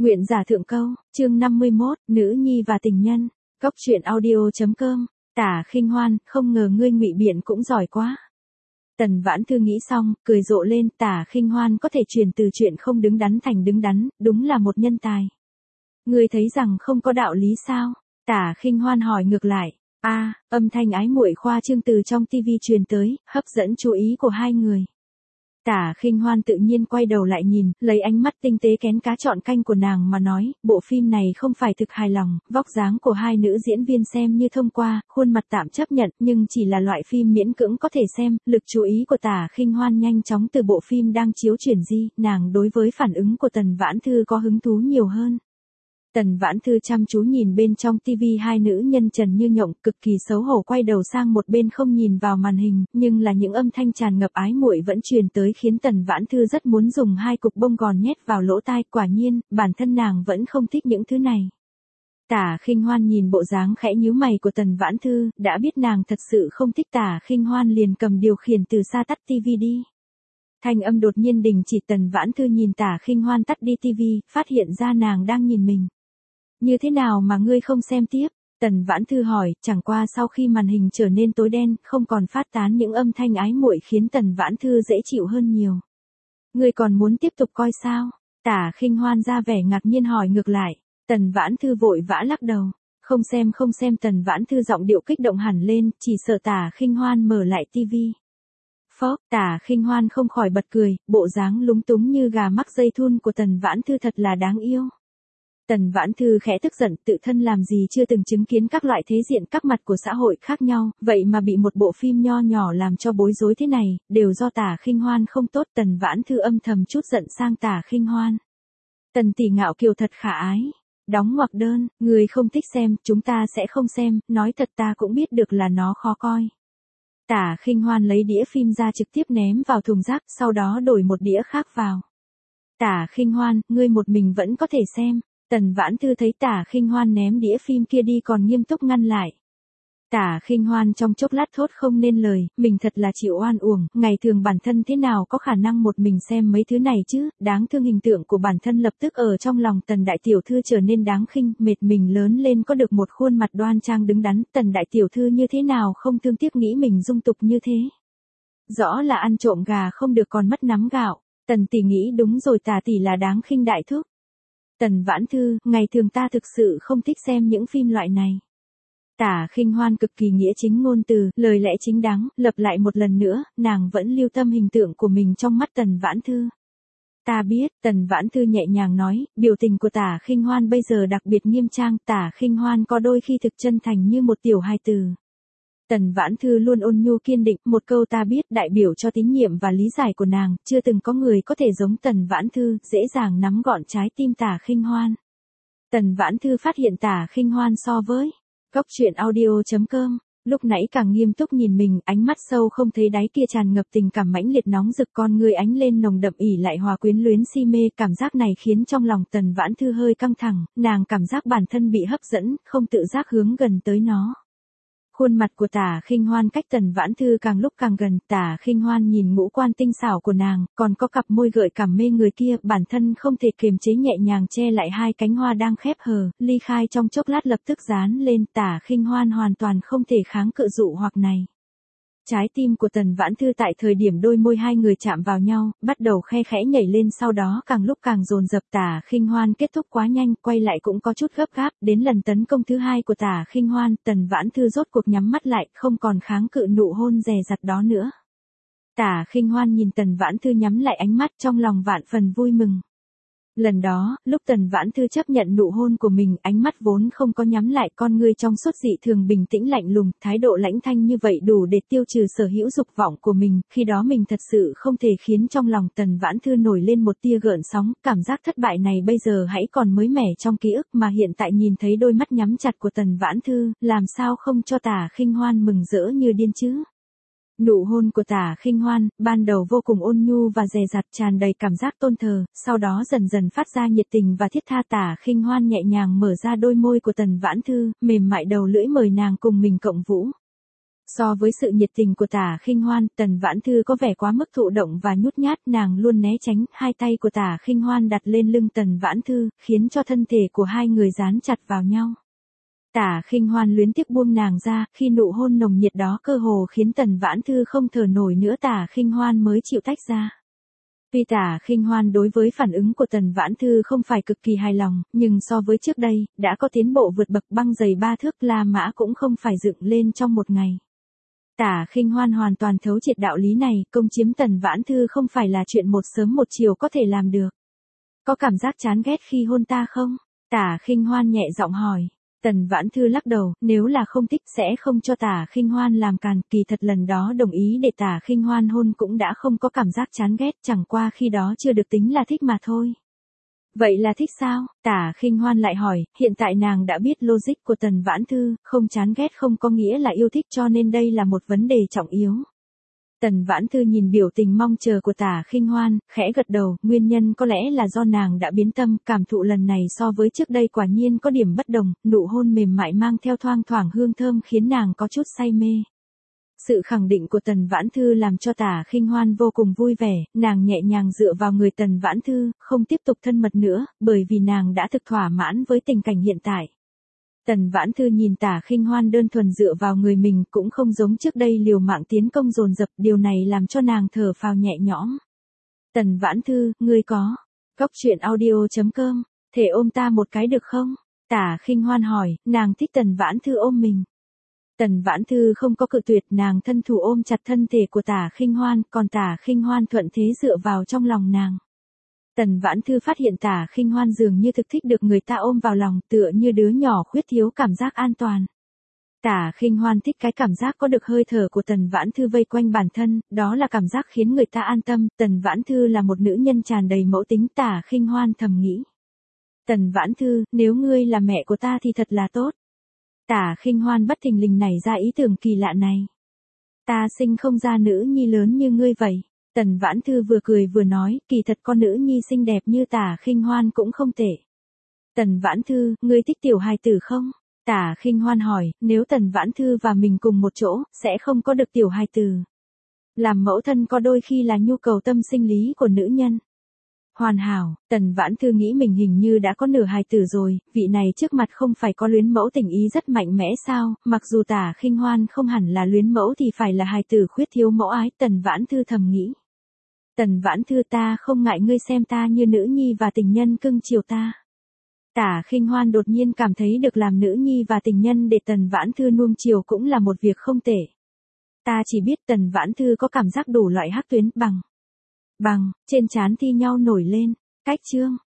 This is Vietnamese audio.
Nguyện giả thượng câu, chương 51, nữ nhi và tình nhân. Góc truyện audio.com. Tả Khinh Hoan, không ngờ ngươi ngụy biện cũng giỏi quá. Tần Vãn Thư nghĩ xong, cười rộ lên, Tả Khinh Hoan có thể chuyển từ chuyện không đứng đắn thành đứng đắn, đúng là một nhân tài. Ngươi thấy rằng không có đạo lý sao? Tả Khinh Hoan hỏi ngược lại. Âm thanh ái muội khoa trương từ trong tivi truyền tới, hấp dẫn chú ý của hai người. Tả Khinh Hoan tự nhiên quay đầu lại nhìn, lấy ánh mắt tinh tế kén cá chọn canh của nàng mà nói, bộ phim này không phải thực hài lòng, vóc dáng của hai nữ diễn viên xem như thông qua, khuôn mặt tạm chấp nhận, nhưng chỉ là loại phim miễn cưỡng có thể xem, lực chú ý của Tả Khinh Hoan nhanh chóng từ bộ phim đang chiếu chuyển di, nàng đối với phản ứng của Tần Vãn Thư có hứng thú nhiều hơn. Tần Vãn Thư chăm chú nhìn bên trong tivi hai nữ nhân trần như nhộng, cực kỳ xấu hổ quay đầu sang một bên không nhìn vào màn hình, nhưng là những âm thanh tràn ngập ái muội vẫn truyền tới khiến Tần Vãn Thư rất muốn dùng hai cục bông gòn nhét vào lỗ tai, quả nhiên, bản thân nàng vẫn không thích những thứ này. Tả Khinh Hoan nhìn bộ dáng khẽ nhíu mày của Tần Vãn Thư, đã biết nàng thật sự không thích Tả Khinh Hoan liền cầm điều khiển từ xa tắt tivi đi. Thanh âm đột nhiên đình chỉ. Tần Vãn Thư nhìn Tả Khinh Hoan tắt đi tivi, phát hiện ra nàng đang nhìn mình. Như thế nào mà ngươi không xem tiếp? Tần Vãn Thư hỏi, chẳng qua sau khi màn hình trở nên tối đen, không còn phát tán những âm thanh ái muội khiến Tần Vãn Thư dễ chịu hơn nhiều. Ngươi còn muốn tiếp tục coi sao? Tả Khinh Hoan ra vẻ ngạc nhiên hỏi ngược lại. Tần Vãn Thư vội vã lắc đầu. Không xem. Tần Vãn Thư giọng điệu kích động hẳn lên, chỉ sợ Tả Khinh Hoan mở lại tivi. Phó, Tả Khinh Hoan không khỏi bật cười, bộ dáng lúng túng như gà mắc dây thun của Tần Vãn Thư thật là đáng yêu. Tần Vãn Thư khẽ tức giận, tự thân làm gì chưa từng chứng kiến các loại thế diện các mặt của xã hội khác nhau, vậy mà bị một bộ phim nho nhỏ làm cho bối rối thế này, đều do Tả Khinh Hoan không tốt. Tần Vãn Thư âm thầm chút giận sang Tả Khinh Hoan. Tần tỷ ngạo kiều thật khả ái. Đóng ngoặc đơn, người không thích xem, chúng ta sẽ không xem, nói thật ta cũng biết được là nó khó coi. Tả Khinh Hoan lấy đĩa phim ra trực tiếp ném vào thùng rác, sau đó đổi một đĩa khác vào. Tả Khinh Hoan, ngươi một mình vẫn có thể xem. Tần Vãn Thư thấy Tả Khinh Hoan ném đĩa phim kia đi còn nghiêm túc ngăn lại. Tả Khinh Hoan trong chốc lát thốt không nên lời, mình thật là chịu oan uổng, ngày thường bản thân thế nào có khả năng một mình xem mấy thứ này chứ, đáng thương. Hình tượng của bản thân lập tức ở trong lòng Tần đại tiểu thư trở nên đáng khinh, mệt mình lớn lên có được một khuôn mặt đoan trang đứng đắn, Tần đại tiểu thư như thế nào không thương tiếc nghĩ mình dung tục như thế. Rõ là ăn trộm gà không được còn mất nắm gạo. Tần tỷ nghĩ đúng rồi, Tả tỷ là đáng khinh đại thúc. Tần Vãn Thư, ngày thường ta thực sự không thích xem những phim loại này. Tả Khinh Hoan cực kỳ nghĩa chính ngôn từ, lời lẽ chính đáng, lặp lại một lần nữa, nàng vẫn lưu tâm hình tượng của mình trong mắt Tần Vãn Thư. Ta biết, Tần Vãn Thư nhẹ nhàng nói, biểu tình của Tả Khinh Hoan bây giờ đặc biệt nghiêm trang, Tả Khinh Hoan có đôi khi thực chân thành như một tiểu hài tử. Tần Vãn Thư luôn ôn nhu kiên định, một câu ta biết đại biểu cho tín nhiệm và lý giải của nàng, chưa từng có người có thể giống Tần Vãn Thư, dễ dàng nắm gọn trái tim Tả Khinh Hoan. Tần Vãn Thư phát hiện Tả Khinh Hoan so với góc truyện audio.com, lúc nãy càng nghiêm túc nhìn mình, ánh mắt sâu không thấy đáy kia tràn ngập tình cảm mãnh liệt nóng rực, con người ánh lên nồng đậm ỉ lại hòa quyến luyến si mê, cảm giác này khiến trong lòng Tần Vãn Thư hơi căng thẳng, nàng cảm giác bản thân bị hấp dẫn, không tự giác hướng gần tới nó. Khuôn mặt của Tả Khinh Hoan cách Tần Vãn Thư càng lúc càng gần, Tả Khinh Hoan nhìn ngũ quan tinh xảo của nàng, còn có cặp môi gợi cảm mê người kia, bản thân không thể kiềm chế nhẹ nhàng che lại hai cánh hoa đang khép hờ, ly khai trong chốc lát lập tức dán lên. Tả Khinh Hoan hoàn toàn không thể kháng cự dụ hoặc này. Trái tim của Tần Vãn Thư tại thời điểm đôi môi hai người chạm vào nhau, bắt đầu khe khẽ nhảy lên, sau đó càng lúc càng dồn dập. Tả Khinh Hoan kết thúc quá nhanh, quay lại cũng có chút gấp gáp, đến lần tấn công thứ hai của Tả Khinh Hoan, Tần Vãn Thư rốt cuộc nhắm mắt lại, không còn kháng cự nụ hôn dè dặt đó nữa. Tả Khinh Hoan nhìn Tần Vãn Thư nhắm lại ánh mắt, trong lòng vạn phần vui mừng. Lần đó, lúc Tần Vãn Thư chấp nhận nụ hôn của mình, ánh mắt vốn không có nhắm lại, con ngươi trong suốt dị thường bình tĩnh lạnh lùng, thái độ lãnh thanh như vậy đủ để tiêu trừ sở hữu dục vọng của mình, khi đó mình thật sự không thể khiến trong lòng Tần Vãn Thư nổi lên một tia gợn sóng, cảm giác thất bại này bây giờ hãy còn mới mẻ trong ký ức, mà hiện tại nhìn thấy đôi mắt nhắm chặt của Tần Vãn Thư, làm sao không cho Tả Khinh Hoan mừng rỡ như điên chứ. Nụ hôn của Tả Khinh Hoan, ban đầu vô cùng ôn nhu và dè dặt, tràn đầy cảm giác tôn thờ, sau đó dần dần phát ra nhiệt tình và thiết tha. Tả Khinh Hoan nhẹ nhàng mở ra đôi môi của Tần Vãn Thư, mềm mại đầu lưỡi mời nàng cùng mình cộng vũ. So với sự nhiệt tình của Tả Khinh Hoan, Tần Vãn Thư có vẻ quá mức thụ động và nhút nhát, nàng luôn né tránh, hai tay của Tả Khinh Hoan đặt lên lưng Tần Vãn Thư, khiến cho thân thể của hai người dán chặt vào nhau. Tả Khinh Hoan luyến tiếc buông nàng ra, khi nụ hôn nồng nhiệt đó cơ hồ khiến Tần Vãn Thư không thở nổi nữa, Tả Khinh Hoan mới chịu tách ra. Tuy Tả Khinh Hoan đối với phản ứng của Tần Vãn Thư không phải cực kỳ hài lòng, nhưng so với trước đây, đã có tiến bộ vượt bậc, băng giày 3 thước La Mã cũng không phải dựng lên trong một ngày. Tả Khinh Hoan hoàn toàn thấu triệt đạo lý này, công chiếm Tần Vãn Thư không phải là chuyện một sớm một chiều có thể làm được. Có cảm giác chán ghét khi hôn ta không? Tả Khinh Hoan nhẹ giọng hỏi. Tần Vãn Thư lắc đầu, nếu là không thích sẽ không cho Tả Khinh Hoan làm càn, kỳ thật lần đó đồng ý để Tả Khinh Hoan hôn cũng đã không có cảm giác chán ghét, chẳng qua khi đó chưa được tính là thích mà thôi. Vậy là thích sao? Tả Khinh Hoan lại hỏi, hiện tại nàng đã biết logic của Tần Vãn Thư, không chán ghét không có nghĩa là yêu thích, cho nên đây là một vấn đề trọng yếu. Tần Vãn Thư nhìn biểu tình mong chờ của Tả Khinh Hoan, khẽ gật đầu, nguyên nhân có lẽ là do nàng đã biến tâm, cảm thụ lần này so với trước đây quả nhiên có điểm bất đồng, nụ hôn mềm mại mang theo thoang thoảng hương thơm khiến nàng có chút say mê. Sự khẳng định của Tần Vãn Thư làm cho Tả Khinh Hoan vô cùng vui vẻ, nàng nhẹ nhàng dựa vào người Tần Vãn Thư, không tiếp tục thân mật nữa, bởi vì nàng đã thực thỏa mãn với tình cảnh hiện tại. Tần Vãn Thư nhìn Tả Khinh Hoan đơn thuần dựa vào người mình, cũng không giống trước đây liều mạng tiến công dồn dập, điều này làm cho nàng thở phào nhẹ nhõm. Tần Vãn Thư, ngươi có Cóc truyện audio.com, thể ôm ta một cái được không? Tả Khinh Hoan hỏi, nàng thích Tần Vãn Thư ôm mình. Tần Vãn Thư không có cự tuyệt, nàng thân thủ ôm chặt thân thể của Tả Khinh Hoan, còn Tả Khinh Hoan thuận thế dựa vào trong lòng nàng. Tần Vãn Thư phát hiện Tả Khinh Hoan dường như thực thích được người ta ôm vào lòng, tựa như đứa nhỏ khuyết thiếu cảm giác an toàn. Tả Khinh Hoan thích cái cảm giác có được hơi thở của Tần Vãn Thư vây quanh bản thân, đó là cảm giác khiến người ta an tâm. Tần Vãn Thư là một nữ nhân tràn đầy mẫu tính, Tả Khinh Hoan thầm nghĩ. Tần Vãn Thư, nếu ngươi là mẹ của ta thì thật là tốt. Tả Khinh Hoan bất thình lình nảy ra ý tưởng kỳ lạ này. Ta sinh không ra nữ nhi lớn như ngươi vậy. Tần Vãn Thư vừa cười vừa nói, kỳ thật con nữ nhi xinh đẹp như Tả Khinh Hoan cũng không tệ. Tần Vãn Thư, ngươi thích tiểu hài tử không? Tả Khinh Hoan hỏi, nếu Tần Vãn Thư và mình cùng một chỗ, sẽ không có được tiểu hài tử. Làm mẫu thân có đôi khi là nhu cầu tâm sinh lý của nữ nhân. Hoàn hảo, Tần Vãn Thư nghĩ mình hình như đã có nửa hài tử rồi, vị này trước mặt không phải có luyến mẫu tình ý rất mạnh mẽ sao, mặc dù Tả Khinh Hoan không hẳn là luyến mẫu thì phải là hài tử khuyết thiếu mẫu ái, Tần Vãn Thư thầm nghĩ. Tần Vãn Thư, ta không ngại ngươi xem ta như nữ nhi và tình nhân cưng chiều ta. Tả Khinh Hoan đột nhiên cảm thấy được làm nữ nhi và tình nhân để Tần Vãn Thư nuông chiều cũng là một việc không tệ. Ta chỉ biết Tần Vãn Thư có cảm giác đủ loại hắc tuyến bằng, trên trán thi nhau nổi lên. Cách chương